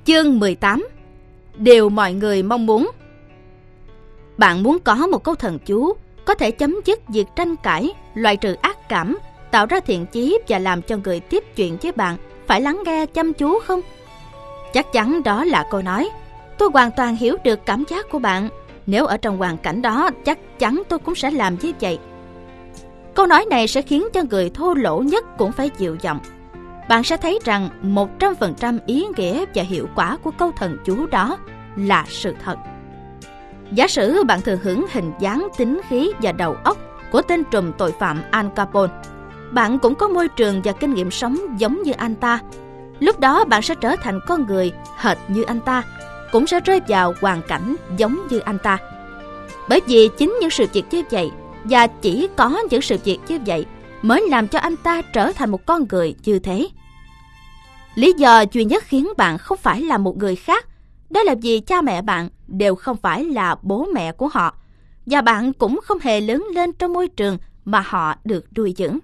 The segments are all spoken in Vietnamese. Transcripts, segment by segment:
Chương 18. Điều mọi người mong muốn. Bạn muốn có một câu thần chú có thể chấm dứt việc tranh cãi, loại trừ ác cảm, tạo ra thiện chí và làm cho người tiếp chuyện với bạn phải lắng nghe chăm chú không? Chắc chắn đó là câu nói. Tôi hoàn toàn hiểu được cảm giác của bạn. Nếu ở trong hoàn cảnh đó, chắc chắn tôi cũng sẽ làm như vậy. Câu nói này sẽ khiến cho người thô lỗ nhất cũng phải dịu giọng. Bạn sẽ thấy rằng 100% ý nghĩa và hiệu quả của câu thần chú đó là sự thật. Giả sử bạn thừa hưởng hình dáng, tính khí và đầu óc của tên trùm tội phạm Al Capone. Bạn cũng có môi trường và kinh nghiệm sống giống như anh ta. Lúc đó bạn sẽ trở thành con người hệt như anh ta, cũng sẽ rơi vào hoàn cảnh giống như anh ta. Bởi vì chính những sự việc như vậy, và chỉ có những sự việc như vậy, mới làm cho anh ta trở thành một con người như thế. Lý do duy nhất khiến bạn không phải là một người khác, đó là vì cha mẹ bạn đều không phải là bố mẹ của họ, và bạn cũng không hề lớn lên trong môi trường mà họ được nuôi dưỡng.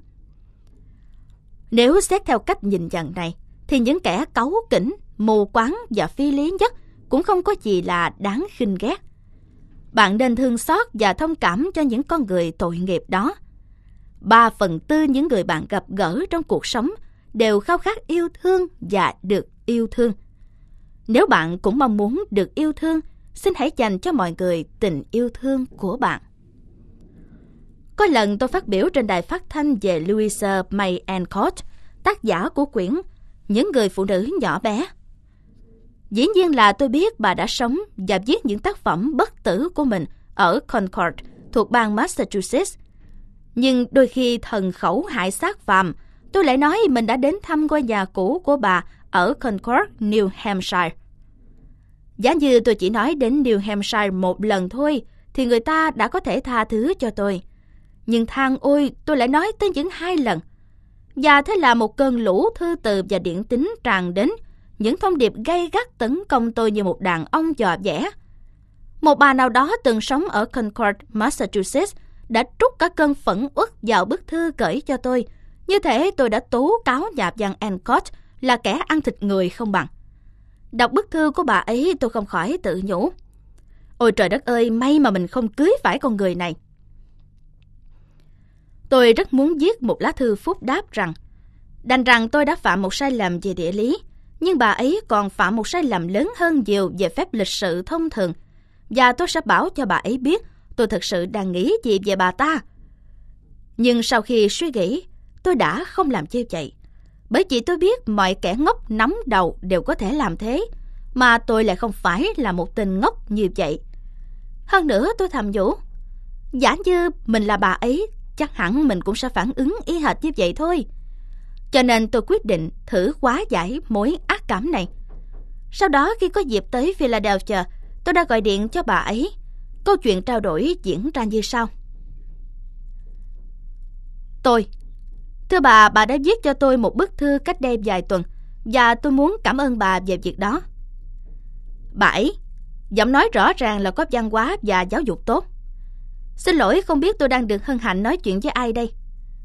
Nếu xét theo cách nhìn nhận này, thì những kẻ cáu kỉnh, mù quáng và phi lý nhất cũng không có gì là đáng khinh ghét. Bạn nên thương xót và thông cảm cho những con người tội nghiệp đó. 3/4 những người bạn gặp gỡ trong cuộc sống đều khao khát yêu thương và được yêu thương. Nếu bạn cũng mong muốn được yêu thương, xin hãy dành cho mọi người tình yêu thương của bạn. Có lần tôi phát biểu trên đài phát thanh về Louisa May Alcott, tác giả của quyển Những người phụ nữ nhỏ bé. Dĩ nhiên là tôi biết bà đã sống và viết những tác phẩm bất tử của mình ở Concord, thuộc bang Massachusetts. Nhưng đôi khi thần khẩu hại xác phàm, tôi lại nói mình đã đến thăm ngôi nhà cũ của bà ở Concord, New Hampshire. Giả như tôi chỉ nói đến New Hampshire một lần thôi, thì người ta đã có thể tha thứ cho tôi. Nhưng than ôi, tôi lại nói tới những 2 lần. Và thế là một cơn lũ thư từ và điện tín tràn đến, những thông điệp gay gắt tấn công tôi như một đàn ông dò dẻ. Một bà nào đó từng sống ở Concord, Massachusetts, đã trút cả cơn phẫn uất vào bức thư gửi cho tôi. Như thế tôi đã tố cáo nhà văn Alcott là kẻ ăn thịt người không bằng. Đọc bức thư của bà ấy, tôi không khỏi tự nhủ: ôi trời đất ơi, may mà mình không cưới phải con người này. Tôi rất muốn viết một lá thư phúc đáp đành rằng tôi đã phạm một sai lầm về địa lý, nhưng bà ấy còn phạm một sai lầm lớn hơn nhiều về phép lịch sự thông thường, và tôi sẽ bảo cho bà ấy biết tôi thực sự đang nghĩ gì về bà ta. Nhưng sau khi suy nghĩ, tôi đã không làm như vậy, bởi vì tôi biết mọi kẻ ngốc nắm đầu đều có thể làm thế, mà tôi lại không phải là một tên ngốc như vậy. Hơn nữa tôi thầm nhủ, giả như mình là bà ấy, chắc hẳn mình cũng sẽ phản ứng y hệt như vậy thôi. Cho nên tôi quyết định thử hóa giải mối ác cảm này. Sau đó khi có dịp tới Philadelphia, tôi đã gọi điện cho bà ấy. Câu chuyện trao đổi diễn ra như sau. Thưa bà đã viết cho tôi một bức thư cách đây vài tuần, và tôi muốn cảm ơn bà về việc đó. Bà ấy, giọng nói rõ ràng là có văn hóa và giáo dục tốt. Xin lỗi, không biết tôi đang được hân hạnh nói chuyện với ai đây?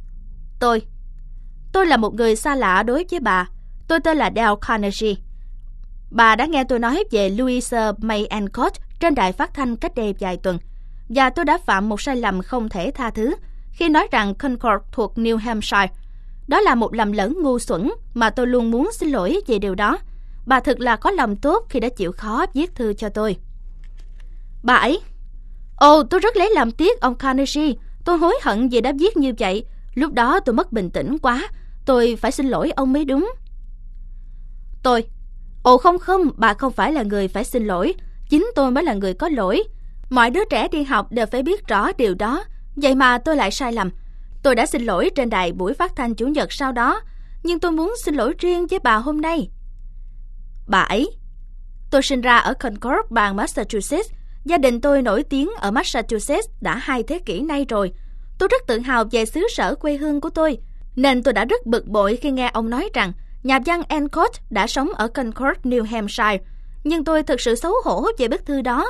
Tôi là một người xa lạ đối với bà. Tôi tên là Dale Carnegie. Bà đã nghe tôi nói về Louisa May Alcott trên đài phát thanh cách đây vài tuần, và tôi đã phạm một sai lầm không thể tha thứ khi nói rằng Concord thuộc New Hampshire. Đó là một lầm lẫn ngu xuẩn mà tôi luôn muốn xin lỗi về điều đó. Bà thực là có lòng tốt khi đã chịu khó viết thư cho tôi. Bà ấy, tôi rất lấy làm tiếc ông Carnegie. Tôi hối hận vì đã viết như vậy. Lúc đó tôi mất bình tĩnh quá. Tôi phải xin lỗi ông mới đúng. Không, bà không phải là người phải xin lỗi. Chính tôi mới là người có lỗi. Mọi đứa trẻ đi học đều phải biết rõ điều đó. Vậy mà tôi lại sai lầm. Tôi đã xin lỗi trên đài buổi phát thanh Chủ nhật sau đó, nhưng tôi muốn xin lỗi riêng với bà hôm nay. Bà ấy, tôi sinh ra ở Concord, bang Massachusetts. Gia đình tôi nổi tiếng ở Massachusetts đã 2 thế kỷ nay rồi. Tôi rất tự hào về xứ sở quê hương của tôi, nên tôi đã rất bực bội khi nghe ông nói rằng nhà văn Alcott đã sống ở Concord, New Hampshire. Nhưng tôi thực sự xấu hổ về bức thư đó.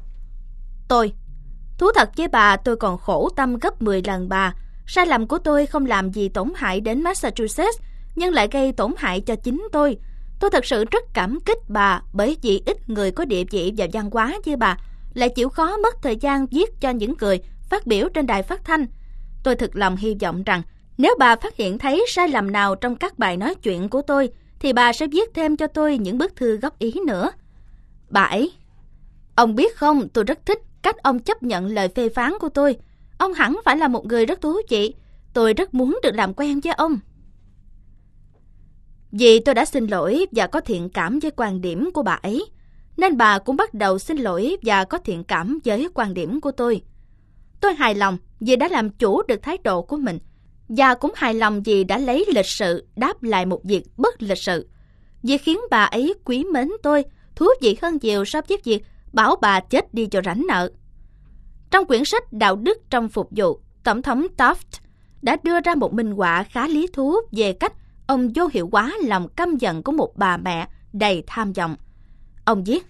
Thú thật với bà, tôi còn khổ tâm gấp 10 lần bà. Sai lầm của tôi không làm gì tổn hại đến Massachusetts, nhưng lại gây tổn hại cho chính tôi. Tôi thật sự rất cảm kích bà bởi vì ít người có địa vị và văn hóa như bà lại chịu khó mất thời gian viết cho những người phát biểu trên đài phát thanh. Tôi thực lòng hy vọng rằng nếu bà phát hiện thấy sai lầm nào trong các bài nói chuyện của tôi thì bà sẽ viết thêm cho tôi những bức thư góp ý nữa. Bà ấy: ông biết không, tôi rất thích cách ông chấp nhận lời phê phán của tôi. Ông hẳn phải là một người rất thú vị. Tôi rất muốn được làm quen với ông. Vì tôi đã xin lỗi và có thiện cảm với quan điểm của bà ấy, nên bà cũng bắt đầu xin lỗi và có thiện cảm với quan điểm của tôi. Tôi hài lòng vì đã làm chủ được thái độ của mình, và cũng hài lòng vì đã lấy lịch sự đáp lại một việc bất lịch sự. Việc khiến bà ấy quý mến tôi thú vị hơn nhiều so với việc bảo bà chết đi cho rảnh nợ. Trong quyển sách Đạo đức trong phục vụ, Tổng thống Taft đã đưa ra một minh họa khá lý thú về cách ông vô hiệu hóa lòng căm giận của một bà mẹ đầy tham vọng. Ông viết: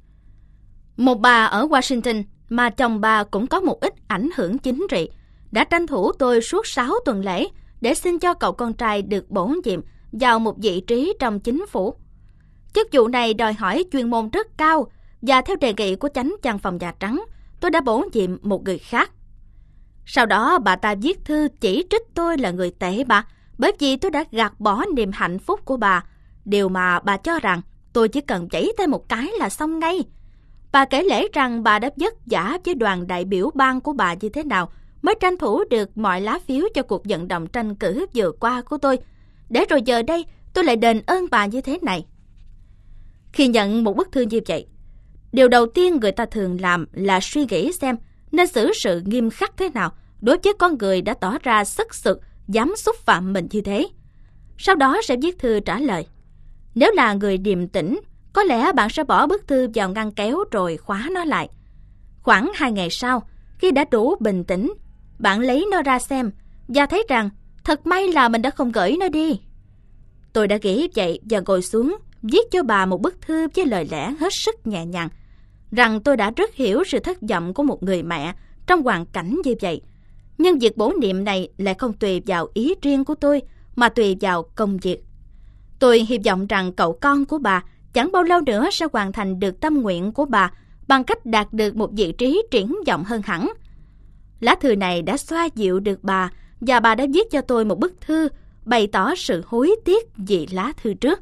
một bà ở Washington mà chồng bà cũng có một ít ảnh hưởng chính trị đã tranh thủ tôi suốt 6 tuần lễ để xin cho cậu con trai được bổ nhiệm vào một vị trí trong chính phủ. Chức vụ này đòi hỏi chuyên môn rất cao, và theo đề nghị của chánh văn phòng Nhà Trắng, tôi đã bổ nhiệm một người khác. Sau đó bà ta viết thư chỉ trích tôi là người tệ bạc bởi vì tôi đã gạt bỏ niềm hạnh phúc của bà, điều mà bà cho rằng tôi chỉ cần chảy tay một cái là xong ngay. Bà kể lể rằng bà đã vất vả với đoàn đại biểu bang của bà như thế nào mới tranh thủ được mọi lá phiếu cho cuộc vận động tranh cử vừa qua của tôi, để rồi giờ đây tôi lại đền ơn bà như thế này. Khi nhận một bức thư như vậy, điều đầu tiên người ta thường làm là suy nghĩ xem nên xử sự nghiêm khắc thế nào đối với con người đã tỏ ra sất sực dám xúc phạm mình như thế. Sau đó sẽ viết thư trả lời. Nếu là người điềm tĩnh, có lẽ bạn sẽ bỏ bức thư vào ngăn kéo rồi khóa nó lại. Khoảng 2 ngày sau, khi đã đủ bình tĩnh, bạn lấy nó ra xem và thấy rằng thật may là mình đã không gửi nó đi. Tôi đã nghĩ vậy và ngồi xuống viết cho bà một bức thư với lời lẽ hết sức nhẹ nhàng, rằng tôi đã rất hiểu sự thất vọng của một người mẹ trong hoàn cảnh như vậy. Nhưng việc bổ nhiệm này lại không tùy vào ý riêng của tôi, mà tùy vào công việc. Tôi hy vọng rằng cậu con của bà chẳng bao lâu nữa sẽ hoàn thành được tâm nguyện của bà bằng cách đạt được một vị trí triển vọng hơn hẳn. Lá thư này đã xoa dịu được bà, và bà đã viết cho tôi một bức thư bày tỏ sự hối tiếc vì lá thư trước.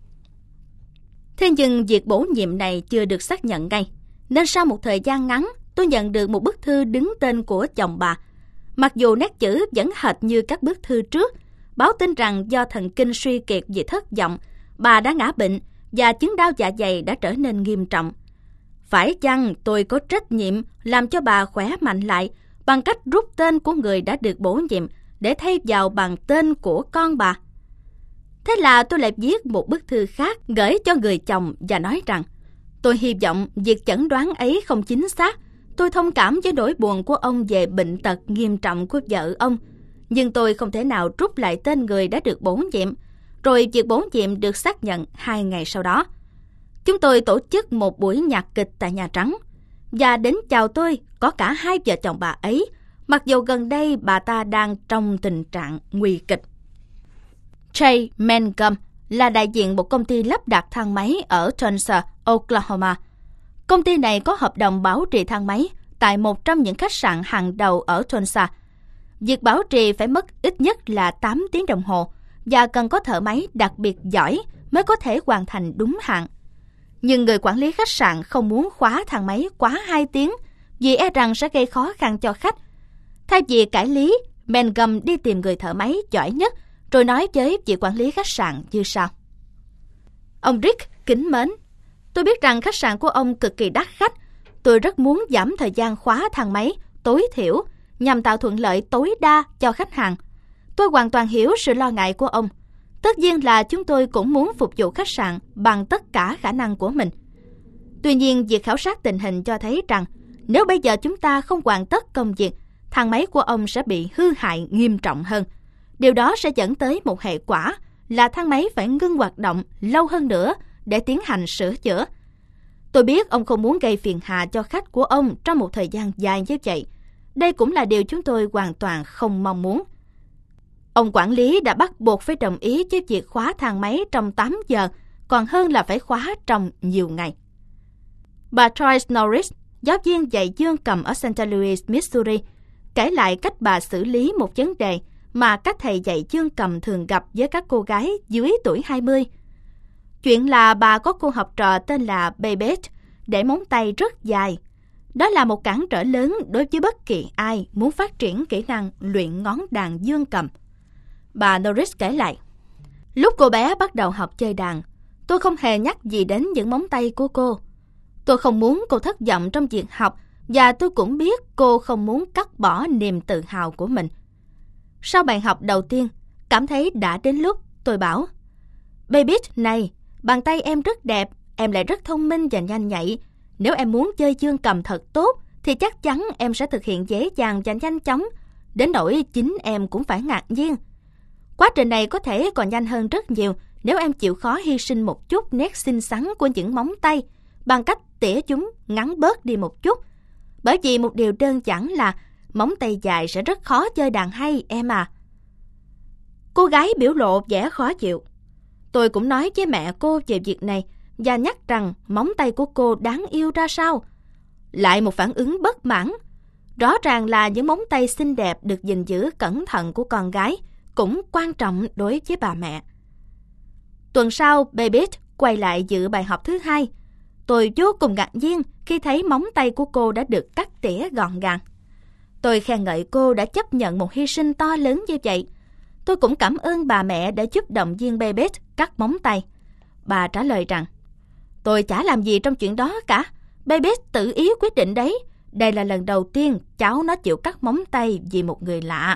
Thế nhưng việc bổ nhiệm này chưa được xác nhận ngay, nên sau một thời gian ngắn, tôi nhận được một bức thư đứng tên của chồng bà. Mặc dù nét chữ vẫn hệt như các bức thư trước, báo tin rằng do thần kinh suy kiệt vì thất vọng, bà đã ngã bệnh và chứng đau dạ dày đã trở nên nghiêm trọng. Phải chăng tôi có trách nhiệm làm cho bà khỏe mạnh lại bằng cách rút tên của người đã được bổ nhiệm để thay vào bằng tên của con bà? Thế là tôi lại viết một bức thư khác gửi cho người chồng và nói rằng tôi hy vọng việc chẩn đoán ấy không chính xác. Tôi thông cảm với nỗi buồn của ông về bệnh tật nghiêm trọng của vợ ông, nhưng tôi không thể nào rút lại tên người đã được bổ nhiệm. Rồi việc bổ nhiệm được xác nhận 2 ngày sau đó. Chúng tôi tổ chức một buổi nhạc kịch tại Nhà Trắng, và đến chào tôi có cả hai vợ chồng bà ấy, mặc dù gần đây bà ta đang trong tình trạng nguy kịch. Trey Mangum là đại diện một công ty lắp đặt thang máy ở Tulsa, Oklahoma. Công ty này có hợp đồng bảo trì thang máy tại một trong những khách sạn hàng đầu ở Tulsa. Việc bảo trì phải mất ít nhất là 8 tiếng đồng hồ và cần có thợ máy đặc biệt giỏi mới có thể hoàn thành đúng hạn. Nhưng người quản lý khách sạn không muốn khóa thang máy quá 2 tiếng vì e rằng sẽ gây khó khăn cho khách. Thay vì cải lý, Mangum đi tìm người thợ máy giỏi nhất rồi nói với vị quản lý khách sạn như sau. Ông Rick kính mến, tôi biết rằng khách sạn của ông cực kỳ đắt khách. Tôi rất muốn giảm thời gian khóa thang máy tối thiểu nhằm tạo thuận lợi tối đa cho khách hàng. Tôi hoàn toàn hiểu sự lo ngại của ông. Tất nhiên là chúng tôi cũng muốn phục vụ khách sạn bằng tất cả khả năng của mình. Tuy nhiên, việc khảo sát tình hình cho thấy rằng nếu bây giờ chúng ta không hoàn tất công việc, thang máy của ông sẽ bị hư hại nghiêm trọng hơn. Điều đó sẽ dẫn tới một hệ quả là thang máy phải ngưng hoạt động lâu hơn nữa để tiến hành sửa chữa. Tôi biết ông không muốn gây phiền hà cho khách của ông trong một thời gian dài như vậy. Đây cũng là điều chúng tôi hoàn toàn không mong muốn. Ông quản lý đã bắt buộc phải đồng ý với việc khóa thang máy trong 8 giờ, còn hơn là phải khóa trong nhiều ngày. Bà Joyce Norris, giáo viên dạy dương cầm ở St. Louis, Missouri, kể lại cách bà xử lý một vấn đề mà các thầy dạy dương cầm thường gặp với các cô gái dưới tuổi 20. Chuyện là bà có cô học trò tên là Babette, để móng tay rất dài. Đó là một cản trở lớn đối với bất kỳ ai muốn phát triển kỹ năng luyện ngón đàn dương cầm. Bà Norris kể lại, lúc cô bé bắt đầu học chơi đàn, tôi không hề nhắc gì đến những móng tay của cô. Tôi không muốn cô thất vọng trong việc học, và tôi cũng biết cô không muốn cắt bỏ niềm tự hào của mình. Sau bài học đầu tiên, cảm thấy đã đến lúc, tôi bảo, Babette này, bàn tay em rất đẹp, em lại rất thông minh và nhanh nhạy. Nếu em muốn chơi dương cầm thật tốt, thì chắc chắn em sẽ thực hiện dễ dàng và nhanh chóng, đến nỗi chính em cũng phải ngạc nhiên. Quá trình này có thể còn nhanh hơn rất nhiều nếu em chịu khó hy sinh một chút nét xinh xắn của những móng tay bằng cách tỉa chúng ngắn bớt đi một chút. Bởi vì một điều đơn giản là móng tay dài sẽ rất khó chơi đàn hay, em à. Cô gái biểu lộ vẻ khó chịu. Tôi cũng nói với mẹ cô về việc này và nhắc rằng móng tay của cô đáng yêu ra sao. Lại một phản ứng bất mãn. Rõ ràng là những móng tay xinh đẹp được gìn giữ cẩn thận của con gái cũng quan trọng đối với bà mẹ. Tuần sau, Babette quay lại dự bài học thứ hai. Tôi vô cùng ngạc nhiên khi thấy móng tay của cô đã được cắt tỉa gọn gàng. Tôi khen ngợi cô đã chấp nhận một hy sinh to lớn như vậy. Tôi cũng cảm ơn bà mẹ đã giúp động viên Babette cắt móng tay. Bà trả lời rằng, tôi chả làm gì trong chuyện đó cả. Babette tự ý quyết định đấy. Đây là lần đầu tiên cháu nó chịu cắt móng tay vì một người lạ.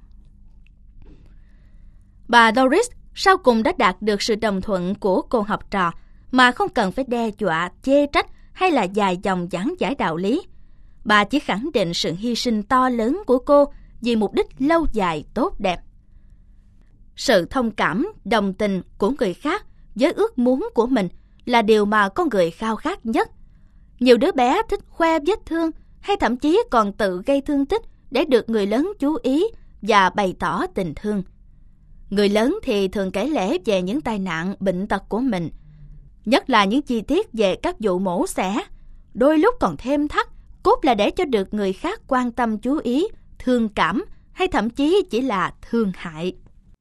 Bà Doris sau cùng đã đạt được sự đồng thuận của cô học trò mà không cần phải đe dọa, chê trách hay là dài dòng giảng giải đạo lý. Bà chỉ khẳng định sự hy sinh to lớn của cô vì mục đích lâu dài tốt đẹp. Sự thông cảm, đồng tình của người khác với ước muốn của mình là điều mà con người khao khát nhất. Nhiều đứa bé thích khoe vết thương hay thậm chí còn tự gây thương tích để được người lớn chú ý và bày tỏ tình thương. Người lớn thì thường kể lể về những tai nạn, bệnh tật của mình, nhất là những chi tiết về các vụ mổ xẻ, đôi lúc còn thêm thắt, cốt là để cho được người khác quan tâm chú ý, thương cảm hay thậm chí chỉ là thương hại.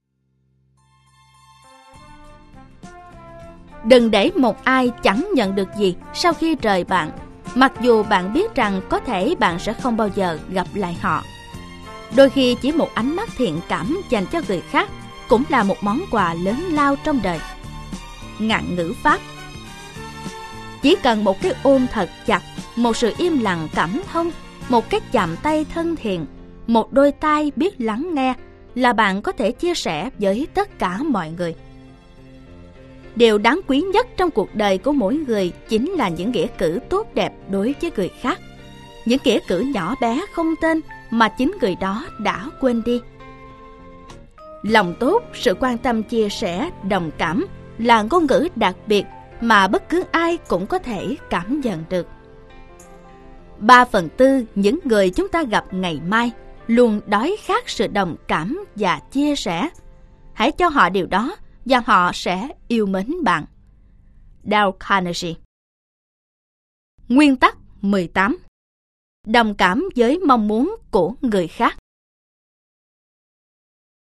Đừng để một ai chẳng nhận được gì sau khi rời bạn, mặc dù bạn biết rằng có thể bạn sẽ không bao giờ gặp lại họ. Đôi khi chỉ một ánh mắt thiện cảm dành cho người khác cũng là một món quà lớn lao trong đời. Ngạn ngữ Pháp. Chỉ cần một cái ôm thật chặt, một sự im lặng cảm thông, một cái chạm tay thân thiện, một đôi tai biết lắng nghe là bạn có thể chia sẻ với tất cả mọi người. Điều đáng quý nhất trong cuộc đời của mỗi người chính là những nghĩa cử tốt đẹp đối với người khác. Những nghĩa cử nhỏ bé không tên mà chính người đó đã quên đi. Lòng tốt, sự quan tâm chia sẻ, đồng cảm là ngôn ngữ đặc biệt mà bất cứ ai cũng có thể cảm nhận được. 3/4 những người chúng ta gặp ngày mai luôn đói khát sự đồng cảm và chia sẻ. Hãy cho họ điều đó và họ sẽ yêu mến bạn. Dale Carnegie. Nguyên tắc 18. Đồng cảm với mong muốn của người khác.